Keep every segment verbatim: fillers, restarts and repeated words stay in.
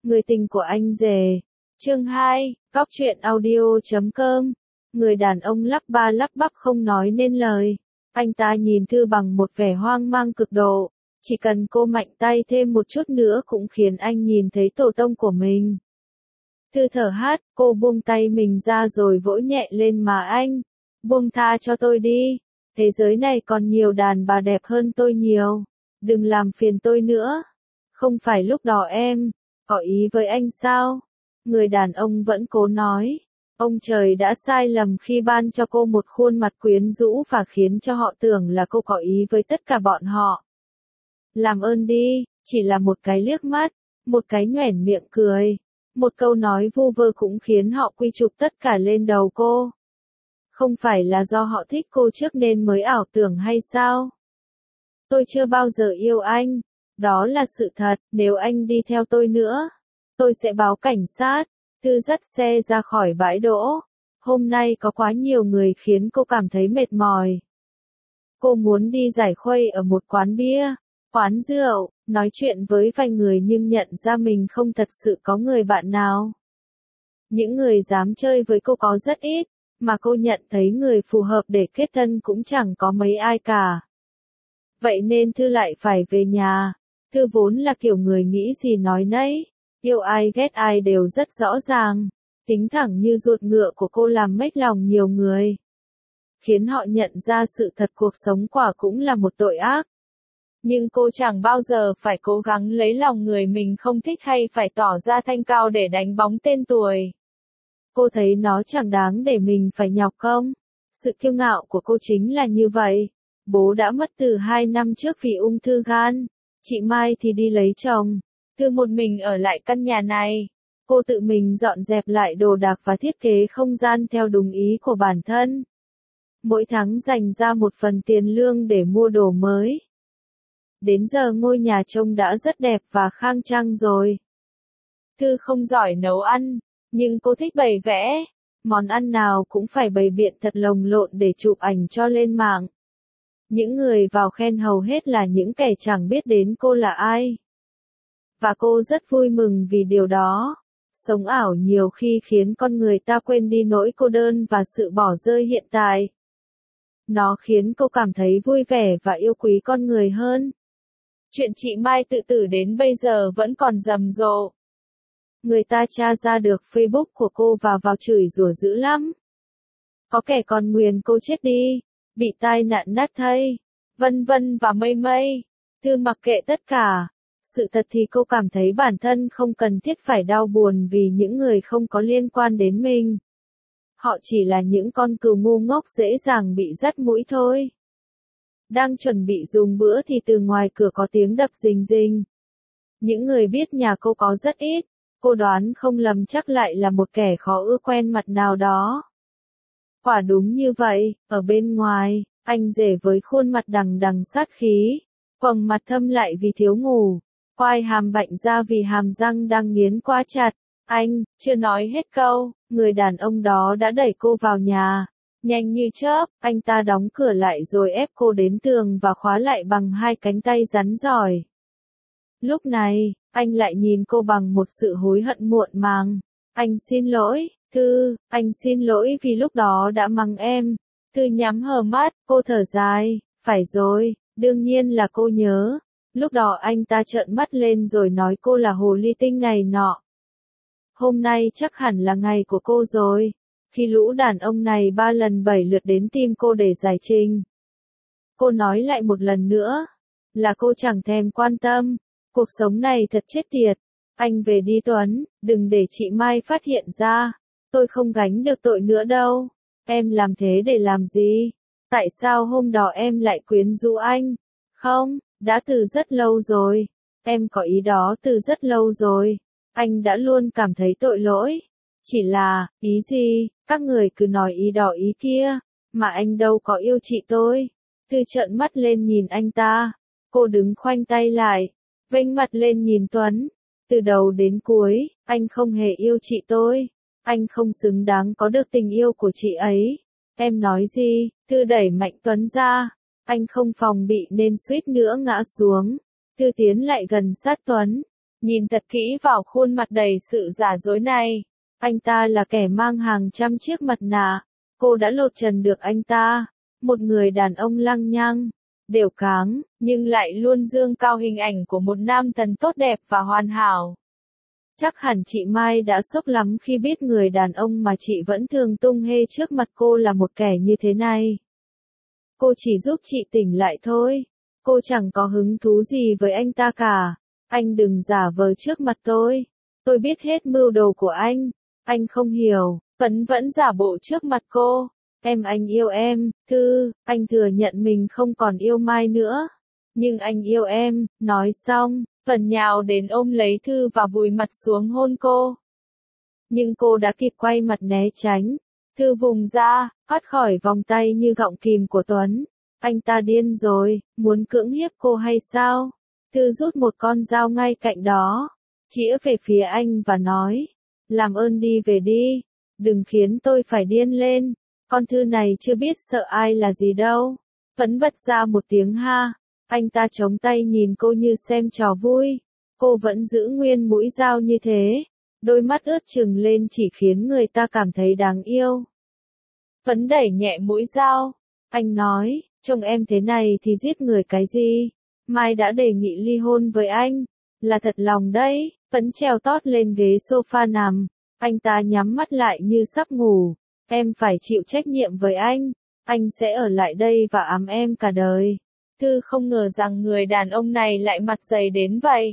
Người tình của anh rể. Chương hai, Cóc truyện audio chấm com. Người đàn ông lắp ba lắp bắp không nói nên lời. Anh ta nhìn Thư bằng một vẻ hoang mang cực độ. Chỉ cần cô mạnh tay thêm một chút nữa cũng khiến anh nhìn thấy tổ tông của mình. Thư thở hắt, cô buông tay mình ra rồi vỗ nhẹ lên má anh. Buông tha cho tôi đi. Thế giới này còn nhiều đàn bà đẹp hơn tôi nhiều. Đừng làm phiền tôi nữa. Không phải lúc đó em có ý với anh sao? Người đàn ông vẫn cố nói. Ông trời đã sai lầm khi ban cho cô một khuôn mặt quyến rũ và khiến cho họ tưởng là cô có ý với tất cả bọn họ. Làm ơn đi, chỉ là một cái liếc mắt, một cái nhoẻn miệng cười, một câu nói vu vơ cũng khiến họ quy chụp tất cả lên đầu cô. Không phải là do họ thích cô trước nên mới ảo tưởng hay sao? Tôi chưa bao giờ yêu anh, đó là sự thật, nếu anh đi theo tôi nữa, tôi sẽ báo cảnh sát. Thư dắt xe ra khỏi bãi đỗ. Hôm nay có quá nhiều người khiến cô cảm thấy mệt mỏi. Cô muốn đi giải khuây ở một quán bia, quán rượu, nói chuyện với vài người nhưng nhận ra mình không thật sự có người bạn nào. Những người dám chơi với cô có rất ít, mà cô nhận thấy người phù hợp để kết thân cũng chẳng có mấy ai cả. Vậy nên Thư lại phải về nhà. Thư vốn là kiểu người nghĩ gì nói nấy. Yêu ai ghét ai đều rất rõ ràng. Tính thẳng như ruột ngựa của cô làm mếch lòng nhiều người. Khiến họ nhận ra sự thật cuộc sống quả cũng là một tội ác. Nhưng cô chẳng bao giờ phải cố gắng lấy lòng người mình không thích hay phải tỏ ra thanh cao để đánh bóng tên tuổi. Cô thấy nó chẳng đáng để mình phải nhọc công. Sự kiêu ngạo của cô chính là như vậy. Bố đã mất từ hai năm trước vì ung thư gan. Chị Mai thì đi lấy chồng. Thư một mình ở lại căn nhà này. Cô tự mình dọn dẹp lại đồ đạc và thiết kế không gian theo đúng ý của bản thân. Mỗi tháng dành ra một phần tiền lương để mua đồ mới. Đến giờ ngôi nhà trông đã rất đẹp và khang trang rồi. Thư không giỏi nấu ăn, nhưng cô thích bày vẽ. Món ăn nào cũng phải bày biện thật lồng lộn để chụp ảnh cho lên mạng. Những người vào khen hầu hết là những kẻ chẳng biết đến cô là ai. Và cô rất vui mừng vì điều đó. Sống ảo nhiều khi khiến con người ta quên đi nỗi cô đơn và sự bỏ rơi hiện tại. Nó khiến cô cảm thấy vui vẻ và yêu quý con người hơn. Chuyện chị Mai tự tử đến bây giờ vẫn còn rầm rộ. Người ta tra ra được Facebook của cô và vào chửi rủa dữ lắm. Có kẻ còn nguyền cô chết đi, bị tai nạn nát thây, vân vân và mây mây. Thư mặc kệ tất cả. Sự thật thì cô cảm thấy bản thân không cần thiết phải đau buồn vì những người không có liên quan đến mình. Họ chỉ là những con cừu ngu ngốc dễ dàng bị dắt mũi thôi. Đang chuẩn bị dùng bữa thì từ ngoài cửa có tiếng đập rình rình. Những người biết nhà cô có rất ít. Cô đoán không lầm chắc lại là một kẻ khó ưa quen mặt nào đó. Quả đúng như vậy, ở bên ngoài, anh rể với khuôn mặt đằng đằng sát khí, quầng mặt thâm lại vì thiếu ngủ, quai hàm bạnh ra vì hàm răng đang nghiến quá chặt. Anh, chưa nói hết câu, người đàn ông đó đã đẩy cô vào nhà. Nhanh như chớp, anh ta đóng cửa lại rồi ép cô đến tường và khóa lại bằng hai cánh tay rắn giỏi. Lúc này, anh lại nhìn cô bằng một sự hối hận muộn màng. Anh xin lỗi, Thư, anh xin lỗi vì lúc đó đã mắng em. Thư nhắm hờ mắt, cô thở dài, phải rồi, đương nhiên là cô nhớ. Lúc đó anh ta trợn mắt lên rồi nói cô là hồ ly tinh này nọ. Hôm nay chắc hẳn là ngày của cô rồi. Khi lũ đàn ông này ba lần bảy lượt đến tìm cô để giải trình. Cô nói lại một lần nữa, là cô chẳng thèm quan tâm. Cuộc sống này thật chết tiệt. Anh về đi Tuấn, đừng để chị Mai phát hiện ra. Tôi không gánh được tội nữa đâu. Em làm thế để làm gì? Tại sao hôm đó em lại quyến rũ anh? Không, đã từ rất lâu rồi. Em có ý đó từ rất lâu rồi. Anh đã luôn cảm thấy tội lỗi. Chỉ là, ý gì, các người cứ nói ý đó ý kia, mà anh đâu có yêu chị tôi. Thư trợn mắt lên nhìn anh ta. Cô đứng khoanh tay lại, vênh mặt lên nhìn Tuấn. Từ đầu đến cuối, anh không hề yêu chị tôi. Anh không xứng đáng có được tình yêu của chị ấy. Em nói gì? Thư đẩy mạnh Tuấn ra. Anh không phòng bị nên suýt nữa ngã xuống. Thư tiến lại gần sát Tuấn. nhìn thật kỹ vào khuôn mặt đầy sự giả dối này. Anh ta là kẻ mang hàng trăm chiếc mặt nạ. Cô đã lột trần được anh ta. Một người đàn ông lăng nhăng, đều cáng, nhưng lại luôn dương cao hình ảnh của một nam thần tốt đẹp và hoàn hảo. Chắc hẳn chị Mai đã sốc lắm khi biết người đàn ông mà chị vẫn thường tung hê trước mặt cô là một kẻ như thế này. Cô chỉ giúp chị tỉnh lại thôi. Cô chẳng có hứng thú gì với anh ta cả. Anh đừng giả vờ trước mặt tôi. Tôi biết hết mưu đồ của anh. Anh không hiểu. Vẫn vẫn giả bộ trước mặt cô. Em anh yêu em, Thư, anh thừa nhận mình không còn yêu Mai nữa. Nhưng anh yêu em, nói xong, Vân nhào đến ôm lấy Thư và vùi mặt xuống hôn cô. Nhưng cô đã kịp quay mặt né tránh. Thư vùng ra, thoát khỏi vòng tay như gọng kìm của Tuấn. Anh ta điên rồi, muốn cưỡng hiếp cô hay sao? Thư rút một con dao ngay cạnh đó, chĩa về phía anh và nói, làm ơn đi về đi, đừng khiến tôi phải điên lên. Con Thư này chưa biết sợ ai là gì đâu. Tuấn bật ra một tiếng ha. Anh ta chống tay nhìn cô như xem trò vui. Cô vẫn giữ nguyên mũi dao như thế. Đôi mắt ướt trừng lên chỉ khiến người ta cảm thấy đáng yêu. Tuấn đẩy nhẹ mũi dao. Anh nói, trông em thế này thì giết người cái gì? Mai đã đề nghị ly hôn với anh. Là thật lòng đấy. Tuấn trèo tót lên ghế sofa nằm. Anh ta nhắm mắt lại như sắp ngủ. Em phải chịu trách nhiệm với anh. Anh sẽ ở lại đây và ẵm em cả đời. Thư không ngờ rằng người đàn ông này lại mặt dày đến vậy.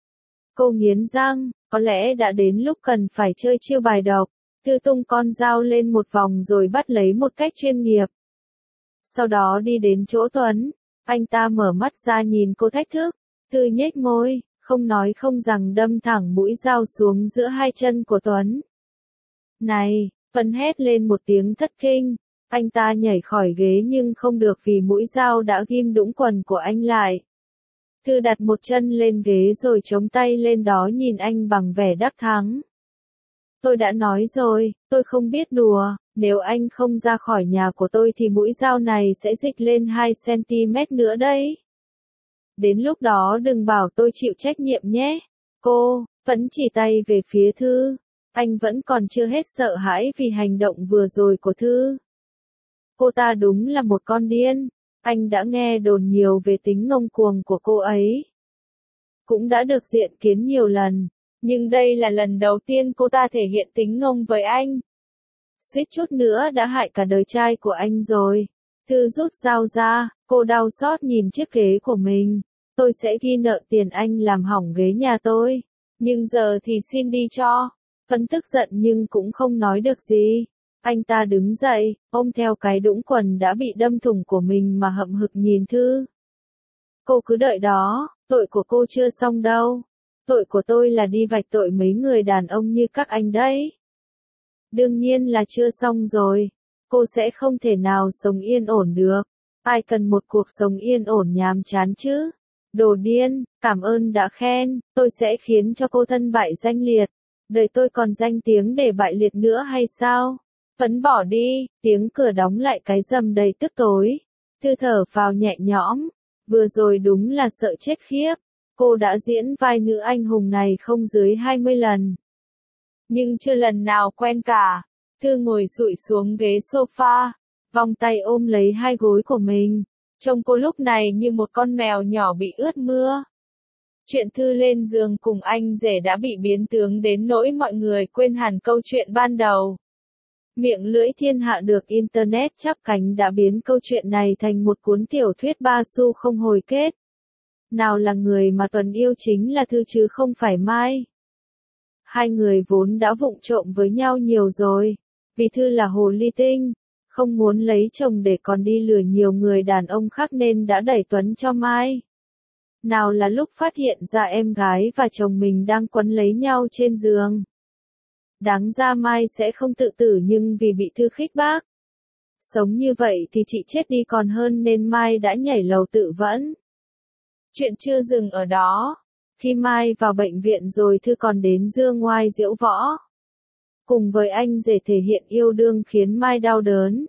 Cô nghiến răng, có lẽ đã đến lúc cần phải chơi chiêu bài độc. Thư tung con dao lên một vòng rồi bắt lấy một cách chuyên nghiệp. Sau đó đi đến chỗ Tuấn. Anh ta mở mắt ra nhìn cô thách thức. Thư nhếch môi, không nói không rằng đâm thẳng mũi dao xuống giữa hai chân của Tuấn. Này! Tuấn hét lên một tiếng thất kinh. Anh ta nhảy khỏi ghế nhưng không được vì mũi dao đã ghim đũng quần của anh lại. Thư đặt một chân lên ghế rồi chống tay lên đó nhìn anh bằng vẻ đắc thắng. Tôi đã nói rồi, tôi không biết đùa, nếu anh không ra khỏi nhà của tôi thì mũi dao này sẽ dịch lên hai xăng ti mét nữa đấy. Đến lúc đó đừng bảo tôi chịu trách nhiệm nhé. Cô, vẫn chỉ tay về phía Thư. Anh vẫn còn chưa hết sợ hãi vì hành động vừa rồi của Thư. Cô ta đúng là một con điên. Anh đã nghe đồn nhiều về tính ngông cuồng của cô ấy. Cũng đã được diện kiến nhiều lần. Nhưng đây là lần đầu tiên cô ta thể hiện tính ngông với anh. Suýt chút nữa đã hại cả đời trai của anh rồi. Thư rút dao ra, cô đau xót nhìn chiếc ghế của mình. Tôi sẽ ghi nợ tiền anh làm hỏng ghế nhà tôi. Nhưng giờ thì xin đi cho. Tuấn tức giận nhưng cũng không nói được gì. Anh ta đứng dậy, ôm theo cái đũng quần đã bị đâm thủng của mình mà hậm hực nhìn Thư. Cô cứ đợi đó, tội của cô chưa xong đâu. Tội của tôi là đi vạch tội mấy người đàn ông như các anh đấy. Đương nhiên là chưa xong rồi. Cô sẽ không thể nào sống yên ổn được. Ai cần một cuộc sống yên ổn nhàm chán chứ? Đồ điên, cảm ơn đã khen, tôi sẽ khiến cho cô thân bại danh liệt. Đời tôi còn danh tiếng để bại liệt nữa hay sao? Tuấn bỏ đi, tiếng cửa đóng lại cái rầm đầy tức tối. Thư thở phào nhẹ nhõm. Vừa rồi đúng là sợ chết khiếp. Cô đã diễn vai nữ anh hùng này không dưới hai mươi lần. Nhưng chưa lần nào quen cả. Thư ngồi dụi xuống ghế sofa, vòng tay ôm lấy hai gối của mình. Trông cô lúc này như một con mèo nhỏ bị ướt mưa. Chuyện Thư lên giường cùng anh rể đã bị biến tướng đến nỗi mọi người quên hẳn câu chuyện ban đầu. Miệng lưỡi thiên hạ được Internet chắp cánh đã biến câu chuyện này thành một cuốn tiểu thuyết ba xu không hồi kết. Nào là người mà Tuấn yêu chính là Thư chứ không phải Mai. Hai người vốn đã vụng trộm với nhau nhiều rồi. Vì Thư là hồ ly tinh, không muốn lấy chồng để còn đi lừa nhiều người đàn ông khác nên đã đẩy Tuấn cho Mai. Nào là lúc phát hiện ra em gái và chồng mình đang quấn lấy nhau trên giường. Đáng ra Mai sẽ không tự tử nhưng vì bị Thư khích bác. Sống như vậy thì chị chết đi còn hơn nên Mai đã nhảy lầu tự vẫn. Chuyện chưa dừng ở đó. Khi Mai vào bệnh viện rồi Thư còn đến giương ngoài diễu võ. Cùng với anh rể thể hiện yêu đương khiến Mai đau đớn.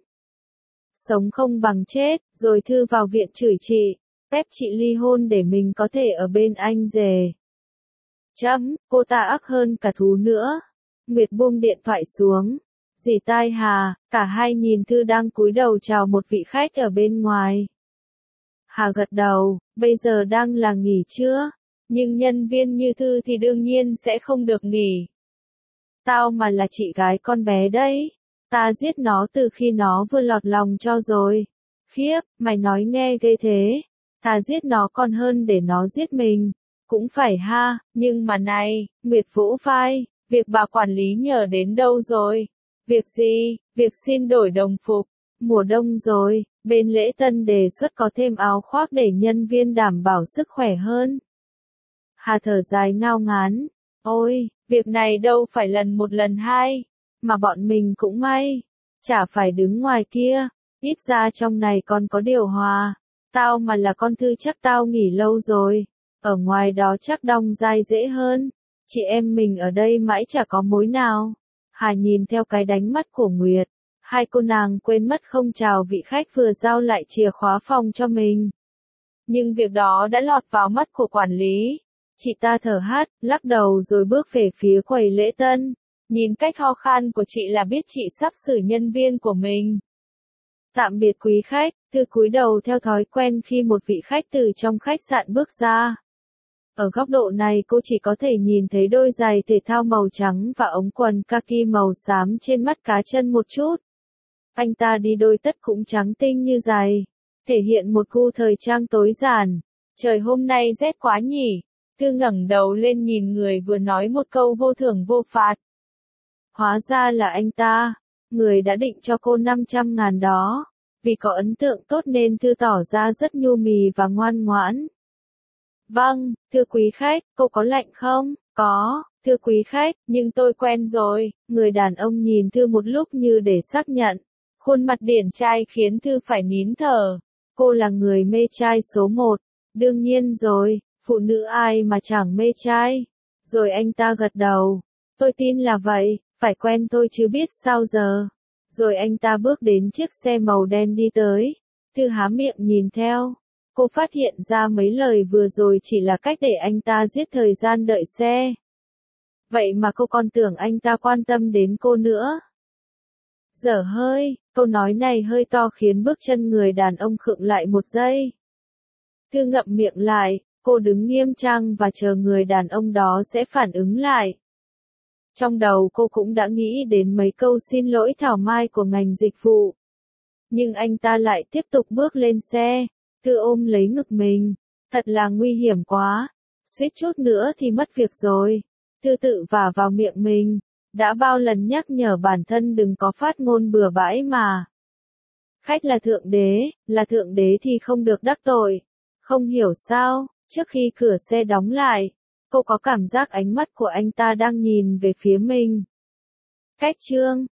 Sống không bằng chết, rồi Thư vào viện chửi chị, ép chị ly hôn để mình có thể ở bên anh rể. Chấm, cô ta ác hơn cả thú nữa. Nguyệt buông điện thoại xuống. Dì tai Hà, cả hai nhìn Thư đang cúi đầu chào một vị khách ở bên ngoài. Hà gật đầu, bây giờ đang là nghỉ trưa, nhưng nhân viên như Thư thì đương nhiên sẽ không được nghỉ. Tao mà là chị gái con bé đấy, ta giết nó từ khi nó vừa lọt lòng cho rồi. Khiếp, mày nói nghe ghê thế, ta giết nó còn hơn để nó giết mình. Cũng phải ha, nhưng mà này, Nguyệt vỗ vai, việc bà quản lý nhờ đến đâu rồi? Việc gì? Việc xin đổi đồng phục. Mùa đông rồi, bên lễ tân đề xuất có thêm áo khoác để nhân viên đảm bảo sức khỏe hơn. Hà thở dài ngao ngán. Ôi, việc này đâu phải lần một lần hai, mà bọn mình cũng may. Chả phải đứng ngoài kia, ít ra trong này còn có điều hòa. Tao mà là con Thư chắc tao nghỉ lâu rồi. Ở ngoài đó chắc đong dai dễ hơn. Chị em mình ở đây mãi chả có mối nào. Hà nhìn theo cái đánh mắt của Nguyệt. Hai cô nàng quên mất không chào vị khách vừa giao lại chìa khóa phòng cho mình. Nhưng việc đó đã lọt vào mắt của quản lý. Chị ta thở hắt, lắc đầu rồi bước về phía quầy lễ tân. Nhìn cách ho khan của chị là biết chị sắp xử nhân viên của mình. Tạm biệt quý khách, Thư cúi đầu theo thói quen khi một vị khách từ trong khách sạn bước ra. Ở góc độ này cô chỉ có thể nhìn thấy đôi giày thể thao màu trắng và ống quần kaki màu xám trên mắt cá chân một chút. Anh ta đi đôi tất cũng trắng tinh như giày, thể hiện một gu thời trang tối giản. Trời hôm nay rét quá nhỉ? Thư ngẩng đầu lên nhìn người vừa nói một câu vô thưởng vô phạt. Hóa ra là anh ta, người đã định cho cô năm trăm ngàn đó. Vì có ấn tượng tốt nên Thư tỏ ra rất nhu mì và ngoan ngoãn. Vâng, thưa quý khách, cô có lạnh không? Có, thưa quý khách, nhưng tôi quen rồi. Người đàn ông nhìn Thư một lúc như để xác nhận. Khuôn mặt điển trai khiến Thư phải nín thở. Cô là người mê trai số một. Đương nhiên rồi, phụ nữ ai mà chẳng mê trai. Rồi anh ta gật đầu. Tôi tin là vậy, phải quen tôi chứ biết sao giờ. Rồi anh ta bước đến chiếc xe màu đen đi tới. Thư há miệng nhìn theo. Cô phát hiện ra mấy lời vừa rồi chỉ là cách để anh ta giết thời gian đợi xe. Vậy mà cô còn tưởng anh ta quan tâm đến cô nữa. Dở hơi, câu nói này hơi to khiến bước chân người đàn ông khựng lại một giây. Thư ngậm miệng lại, cô đứng nghiêm trang và chờ người đàn ông đó sẽ phản ứng lại. Trong đầu cô cũng đã nghĩ đến mấy câu xin lỗi thảo mai của ngành dịch vụ. Nhưng anh ta lại tiếp tục bước lên xe. Thư ôm lấy ngực mình. Thật là nguy hiểm quá. Suýt chút nữa thì mất việc rồi. Thư tự vả vào miệng mình. Đã bao lần nhắc nhở bản thân đừng có phát ngôn bừa bãi mà. Khách là thượng đế, là thượng đế thì không được đắc tội. Không hiểu sao, trước khi cửa xe đóng lại, cô có cảm giác ánh mắt của anh ta đang nhìn về phía mình. Cách chương